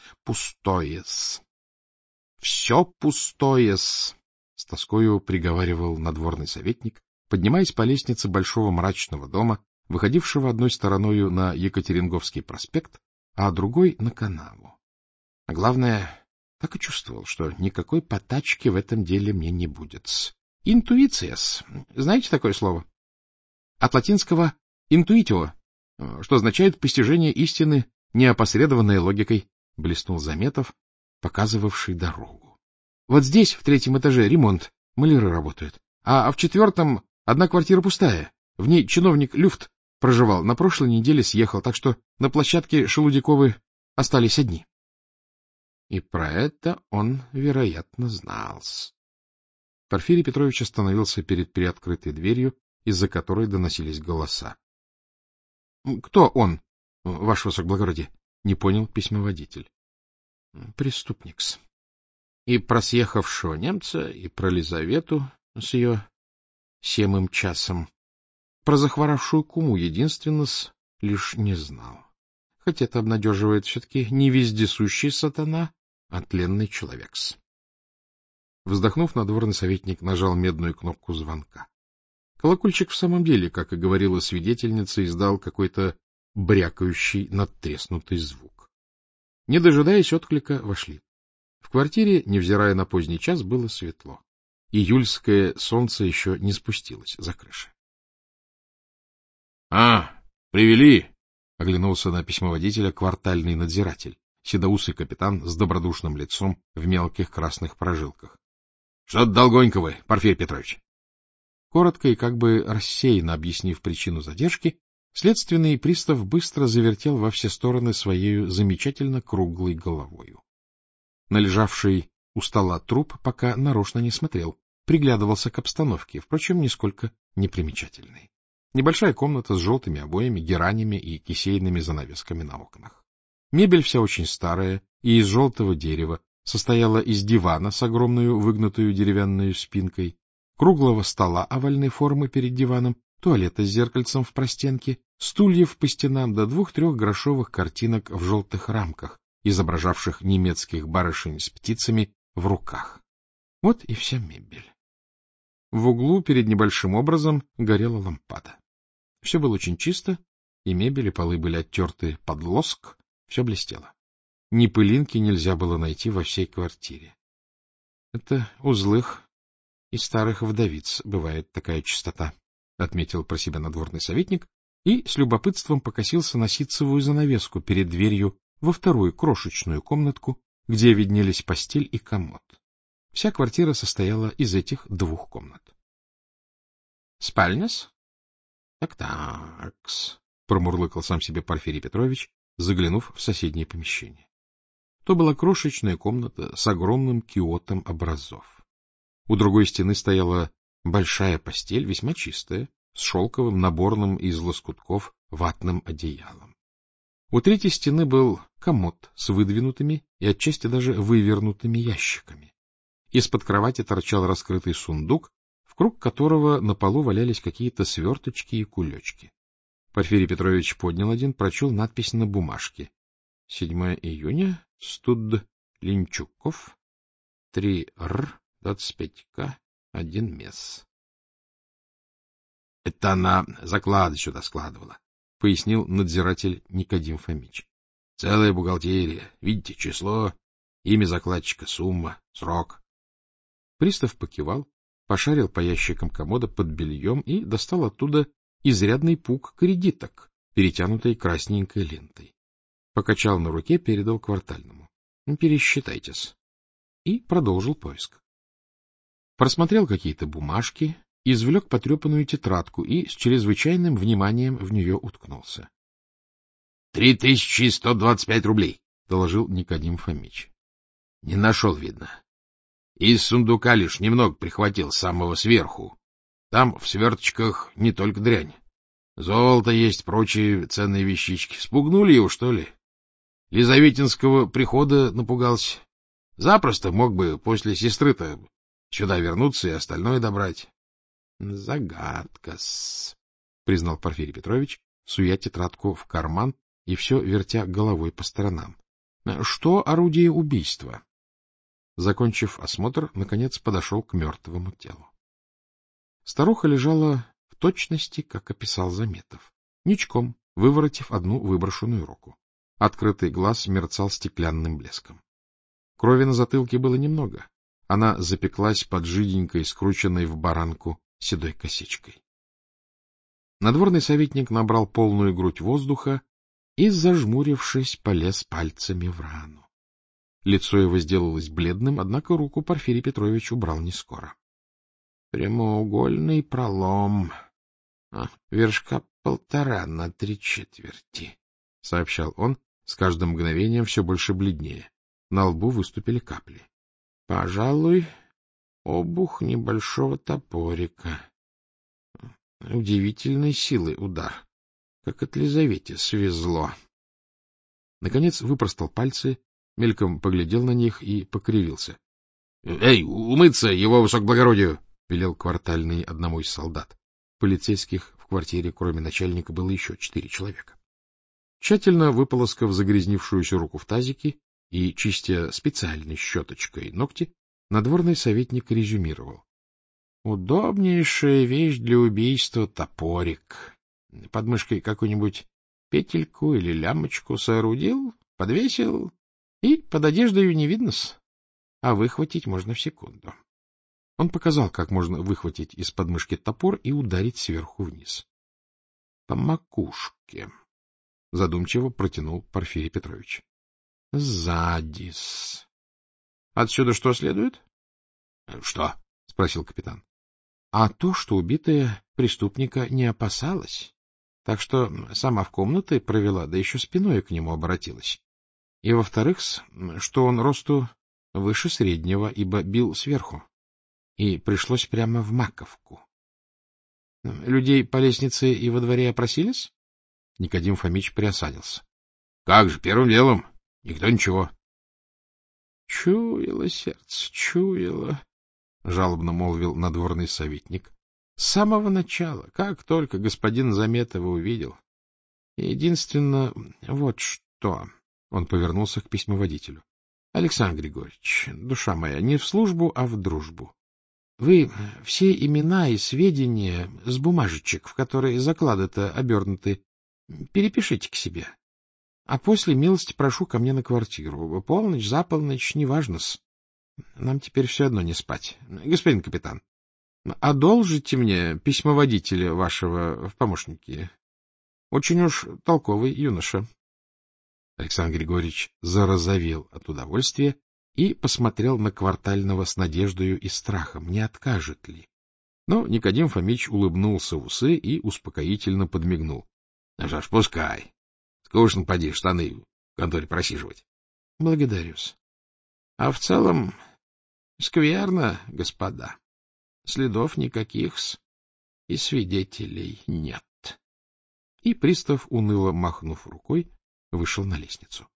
— Пустое-с. Все пустое-с, — с тоскою приговаривал надворный советник, поднимаясь по лестнице большого мрачного дома, выходившего одной стороною на Екатеринговский проспект, а другой — на канаву. А главное, так и чувствовал, что никакой потачки в этом деле мне не будет. Интуиция-с. Знаете такое слово? От латинского «intuitio», что означает «постижение истины, неопосредованной логикой», — блеснул Заметов, показывавший дорогу. Вот здесь, в 3-м этаже, ремонт, маляры работают, а в 4-м одна квартира пустая, в ней чиновник Люфт проживал, на прошлой неделе съехал, так что на площадке Шелудяковы остались одни. И про это он, вероятно, знал. Порфирий Петрович остановился перед приоткрытой дверью, из-за которой доносились голоса. — Кто он, ваше высокоблагородие? — не понял письмоводитель. — Преступник-с. И про съехавшего немца, и про Лизавету с ее 7-м часом. Про захворавшую куму единственно-с лишь не знал. Хоть это обнадеживает все-таки не вездесущий сатана, а тленный человек-с. Вздохнув, надворный советник нажал медную кнопку звонка. Колокольчик в самом деле, как и говорила свидетельница, издал какой-то брякающий, надтреснутый звук. Не дожидаясь отклика, вошли. В квартире, невзирая на поздний час, было светло. Июльское солнце еще не спустилось за крыши. — привели! — оглянулся на письмоводителя квартальный надзиратель, седоусый капитан с добродушным лицом в мелких красных прожилках. — Что-то долгонько вы, Порфирий Петрович. Коротко и как бы рассеянно объяснив причину задержки, следственный пристав быстро завертел во все стороны своею замечательно круглой головою. На лежавший у стола труп пока нарочно не смотрел, приглядывался к обстановке, впрочем, нисколько непримечательной. Небольшая комната с желтыми обоями, геранями и кисейными занавесками на окнах. Мебель вся очень старая и из желтого дерева, состояла из дивана с огромной выгнутую деревянной спинкой, круглого стола овальной формы перед диваном, туалета с зеркальцем в простенке, стульев по стенам до 2-3 грошовых картинок в желтых рамках, изображавших немецких барышень с птицами в руках. Вот и вся мебель. В углу перед небольшим образом горела лампада. Все было очень чисто, и мебель, и полы были оттерты под лоск, все блестело. Ни пылинки нельзя было найти во всей квартире. Это у злых и старых вдовиц бывает такая чистота, — отметил про себя надворный советник и с любопытством покосился на ситцевую занавеску перед дверью во вторую крошечную комнатку, где виднелись постель и комод. Вся квартира состояла из этих 2 комнат. — Спальня-с? — Так-такс, — промурлыкал сам себе Порфирий Петрович, заглянув в соседнее помещение. То была крошечная комната с огромным киотом образов. У другой стены стояла большая постель, весьма чистая, с шелковым наборным из лоскутков ватным одеялом. У третьей стены был комод с выдвинутыми и отчасти даже вывернутыми ящиками. Из-под кровати торчал раскрытый сундук, в круг которого на полу валялись какие-то сверточки и кулечки. Порфирий Петрович поднял один, прочел надпись на бумажке. 7 июня, студ Линчуков, 3Р, 25К, 1 мес. — Это она заклады сюда складывала, — пояснил надзиратель Никодим Фомич. — Целая бухгалтерия. Видите, число, имя закладчика, сумма, срок. Пристав покивал, пошарил по ящикам комода под бельем и достал оттуда изрядный пук кредиток, перетянутой красненькой лентой. Покачал на руке, передал квартальному. — Пересчитайтесь. И продолжил поиск. Просмотрел какие-то бумажки, извлек потрепанную тетрадку и с чрезвычайным вниманием в нее уткнулся. — 3125 рублей, — доложил Никодим Фомич. — Не нашел, видно. Из сундука лишь немного прихватил с самого сверху. Там в сверточках не только дрянь. Золото есть, прочие ценные вещички. Спугнули его, что ли? Лизаветинского прихода напугался. Запросто мог бы после сестры-то сюда вернуться и остальное добрать. — Загадка-с, — признал Порфирий Петрович, суя тетрадку в карман и все вертя головой по сторонам. — Что орудие убийства? Закончив осмотр, наконец подошел к мертвому телу. Старуха лежала в точности, как описал Заметов, ничком, выворотив одну выброшенную руку. Открытый глаз мерцал стеклянным блеском. Крови на затылке было немного. Она запеклась под жиденькой, скрученной в баранку седой косичкой. Надворный советник набрал полную грудь воздуха и, зажмурившись, полез пальцами в рану. Лицо его сделалось бледным, однако руку Порфирий Петрович убрал не скоро. — Прямоугольный пролом, вершка 1,5 на 3/4, — сообщал он, с каждым мгновением все больше бледнее. На лбу выступили капли. — Пожалуй, обух небольшого топорика. Удивительной силы удар, как от Лизавете свезло. Наконец выпростал пальцы, мельком поглядел на них и покривился. — Эй, умыться, его высокоблагородию! — велел квартальный одному из солдат. Полицейских в квартире, кроме начальника, было еще 4 человека. Тщательно выполоскав загрязнившуюся руку в тазике и чистя специальной щеточкой ногти, надворный советник резюмировал. — Удобнейшая вещь для убийства — топорик. Под мышкой какую-нибудь петельку или лямочку соорудил, подвесил, и под одеждой не видно-с, а выхватить можно в секунду. Он показал, как можно выхватить из подмышки топор и ударить сверху вниз. — По макушке, — задумчиво протянул Порфирий Петрович. — Сзади-с. — Отсюда что следует? — Что? — спросил капитан. — А то, что убитая преступника не опасалась, так что сама в комнаты провела, да еще спиной к нему обратилась. И, во-вторых, что он росту выше среднего, ибо бил сверху, и пришлось прямо в маковку. — Людей по лестнице и во дворе опросились? Никодим Фомич приосанился. — Как же, первым делом. Никто ничего. — Чуяло сердце, чуяло, — жалобно молвил надворный советник. — С самого начала, как только господин Заметова увидел. Единственно, вот что... Он повернулся к письмоводителю. — Александр Григорьевич, душа моя, не в службу, а в дружбу. Вы все имена и сведения с бумажечек, в которые заклады-то обернуты, перепишите к себе. А после милости прошу ко мне на квартиру. Полночь, за полночь, неважно-с. Нам теперь все одно не спать. Господин капитан, одолжите мне письмоводителя вашего в помощники. Очень уж толковый юноша. Александр Григорьевич зарозовел от удовольствия и посмотрел на квартального с надеждою и страхом, не откажет ли. Но Никодим Фомич улыбнулся в усы и успокоительно подмигнул. — Ну что ж, пускай. Скучно, поди, штаны в конторе просиживать. — Благодарю-с. А в целом скверно, господа. Следов никаких-с и свидетелей нет. И пристав, уныло махнув рукой, вышел на лестницу.